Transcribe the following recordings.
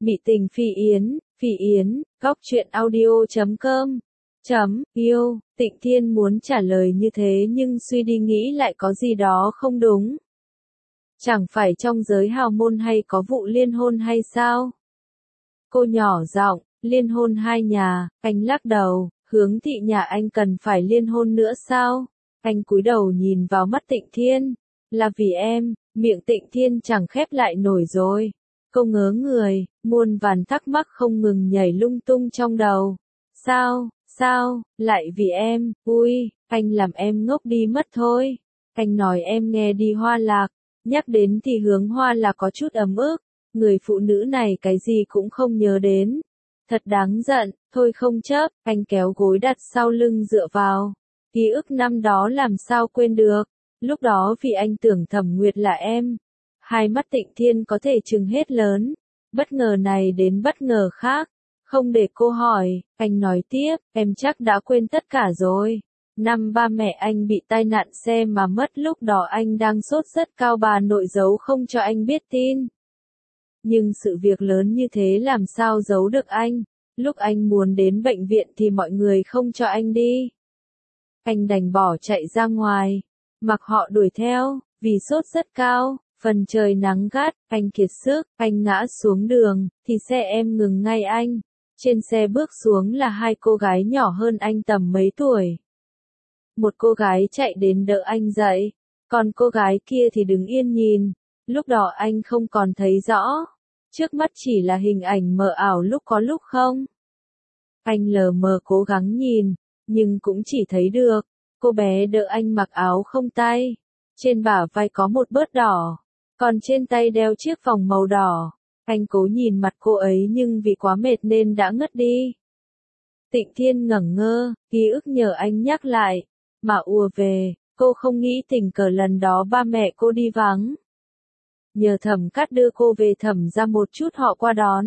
Mị tình Phi Yến, góc truyện audio.com. Yêu, Tịnh Thiên muốn trả lời như thế nhưng suy đi nghĩ lại có gì đó không đúng. Chẳng phải trong giới hào môn hay có vụ liên hôn hay sao? Cô nhỏ giọng, liên hôn hai nhà, anh lắc đầu, Hướng Thị nhà anh cần phải liên hôn nữa sao? Anh cúi đầu nhìn vào mắt Tịnh Thiên, là vì em, miệng Tịnh Thiên chẳng khép lại nổi rồi. Cô ngớ người, muôn vàn thắc mắc không ngừng nhảy lung tung trong đầu. Sao, lại vì em, anh làm em ngốc đi mất thôi. Anh nói em nghe đi Hoa Lạc, nhắc đến thì Hướng Hoa là có chút ấm ức, người phụ nữ này cái gì cũng không nhớ đến. Thật đáng giận, thôi không chấp, anh kéo gối đặt sau lưng dựa vào. Ký ức năm đó làm sao quên được, lúc đó vì anh tưởng Thẩm Nguyệt là em. Hai mắt Tịnh Thiên có thể trừng hết lớn, bất ngờ này đến bất ngờ khác. Không để cô hỏi, anh nói tiếp, em chắc đã quên tất cả rồi. Năm ba mẹ anh bị tai nạn xe mà mất, lúc đó anh đang sốt rất cao, bà nội giấu không cho anh biết tin. Nhưng sự việc lớn như thế làm sao giấu được anh, lúc anh muốn đến bệnh viện thì mọi người không cho anh đi. Anh đành bỏ chạy ra ngoài, mặc họ đuổi theo, vì sốt rất cao. Phần trời nắng gắt, anh kiệt sức, anh ngã xuống đường, thì xe em ngừng ngay anh. Trên xe bước xuống là hai cô gái nhỏ hơn anh tầm mấy tuổi. Một cô gái chạy đến đỡ anh dậy, còn cô gái kia thì đứng yên nhìn. Lúc đó anh không còn thấy rõ, trước mắt chỉ là hình ảnh mờ ảo lúc có lúc không. Anh lờ mờ cố gắng nhìn, nhưng cũng chỉ thấy được, cô bé đỡ anh mặc áo không tay. Trên bả vai có một bớt đỏ, còn trên tay đeo chiếc vòng màu đỏ. Anh cố nhìn mặt cô ấy nhưng vì quá mệt nên đã ngất đi. Tịnh Thiên ngẩn ngơ, ký ức nhờ anh nhắc lại, mà ùa về, cô không nghĩ tình cờ lần đó ba mẹ cô đi vắng. Nhờ Thẩm Cát đưa cô về Thẩm ra một chút họ qua đón.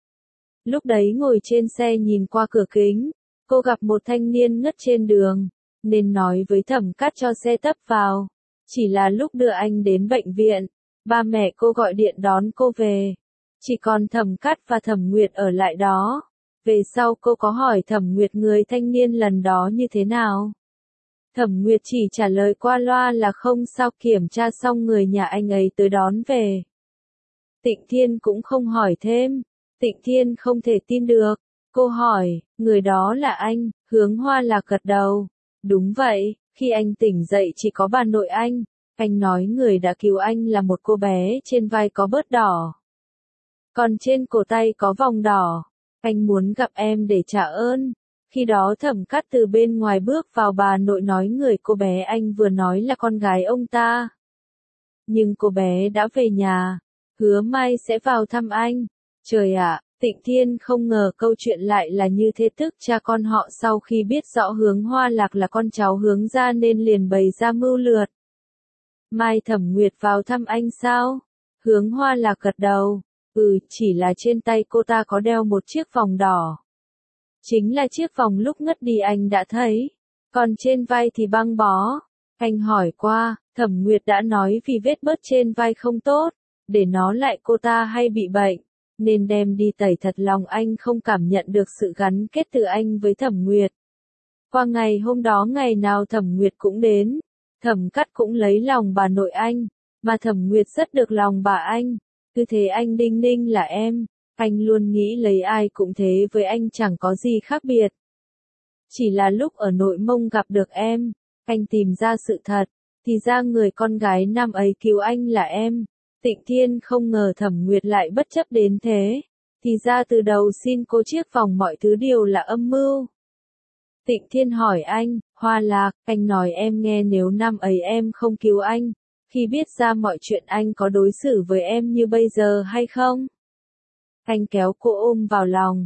Lúc đấy ngồi trên xe nhìn qua cửa kính, cô gặp một thanh niên ngất trên đường, nên nói với Thẩm Cát cho xe tấp vào. Chỉ là lúc đưa anh đến bệnh viện, ba mẹ cô gọi điện đón cô về. Chỉ còn Thẩm Cát và Thẩm Nguyệt ở lại đó. Về sau cô có hỏi Thẩm Nguyệt người thanh niên lần đó như thế nào. Thẩm Nguyệt chỉ trả lời qua loa là không sao, kiểm tra xong người nhà anh ấy tới đón về. Tịnh Thiên cũng không hỏi thêm. Tịnh Thiên không thể tin được. Cô hỏi, người đó là anh? Hướng Hoa Lạc gật đầu. Đúng vậy, khi anh tỉnh dậy chỉ có bà nội anh. Anh nói người đã cứu anh là một cô bé trên vai có bớt đỏ, còn trên cổ tay có vòng đỏ. Anh muốn gặp em để trả ơn. Khi đó Thẩm Cát từ bên ngoài bước vào, bà nội nói người cô bé anh vừa nói là con gái ông ta. Nhưng cô bé đã về nhà, hứa mai sẽ vào thăm anh. Trời ạ, Tịnh Thiên không ngờ câu chuyện lại là như thế, tức cha con họ sau khi biết rõ Hướng Hoa Lạc là con cháu Hướng gia nên liền bày ra mưu lược. Mai Thẩm Nguyệt vào thăm anh sao? Hướng Hoa Lạc gật đầu. Chỉ là trên tay cô ta có đeo một chiếc vòng đỏ. Chính là chiếc vòng lúc ngất đi anh đã thấy. Còn trên vai thì băng bó. Anh hỏi qua, Thẩm Nguyệt đã nói vì vết bớt trên vai không tốt, để nó lại cô ta hay bị bệnh, nên đem đi tẩy. Thật lòng anh không cảm nhận được sự gắn kết từ anh với Thẩm Nguyệt. Qua ngày hôm đó ngày nào Thẩm Nguyệt cũng đến. Thẩm Cát cũng lấy lòng bà nội anh, mà Thẩm Nguyệt rất được lòng bà anh. Cứ thế anh đinh ninh là em, anh luôn nghĩ lấy ai cũng thế với anh chẳng có gì khác biệt. Chỉ là lúc ở Nội Mông gặp được em, anh tìm ra sự thật, thì ra người con gái năm ấy cứu anh là em. Tịnh Thiên không ngờ Thẩm Nguyệt lại bất chấp đến thế, thì ra từ đầu xin cô chiếc vòng mọi thứ đều là âm mưu. Tịnh Thiên hỏi anh, Hoa Lạc, anh nói em nghe, nếu năm ấy em không cứu anh, khi biết ra mọi chuyện anh có đối xử với em như bây giờ hay không? Anh kéo cô ôm vào lòng.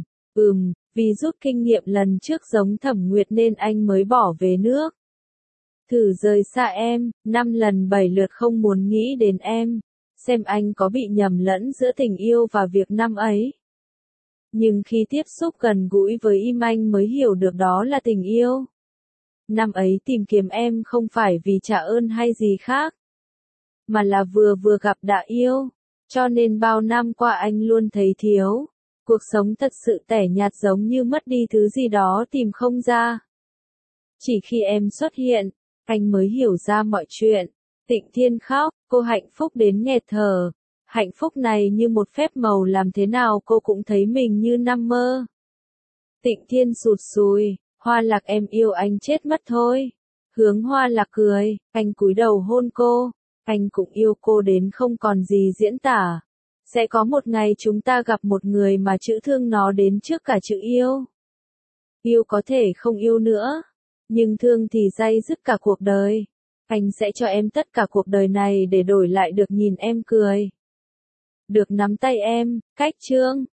Vì rút kinh nghiệm lần trước giống Thẩm Nguyệt nên anh mới bỏ về nước. Thử rời xa em, 5 lần 7 lượt không muốn nghĩ đến em, xem anh có bị nhầm lẫn giữa tình yêu và việc năm ấy. Nhưng khi tiếp xúc gần gũi với Im anh mới hiểu được đó là tình yêu. Năm ấy tìm kiếm em không phải vì trả ơn hay gì khác, mà là vừa gặp đã yêu, cho nên bao năm qua anh luôn thấy thiếu. Cuộc sống thật sự tẻ nhạt giống như mất đi thứ gì đó tìm không ra. Chỉ khi em xuất hiện, anh mới hiểu ra mọi chuyện. Tịnh Thiên khóc, cô hạnh phúc đến nghẹt thở. Hạnh phúc này như một phép màu làm thế nào cô cũng thấy mình như nằm mơ. Tịnh Thiên sụt sùi, Hoa Lạc em yêu anh chết mất thôi. Hướng Hoa Lạc cười, anh cúi đầu hôn cô. Anh cũng yêu cô đến không còn gì diễn tả. Sẽ có một ngày chúng ta gặp một người mà chữ thương nó đến trước cả chữ yêu. Yêu có thể không yêu nữa, nhưng thương thì day dứt cả cuộc đời. Anh sẽ cho em tất cả cuộc đời này để đổi lại được nhìn em cười. Được nắm tay em, cách chương.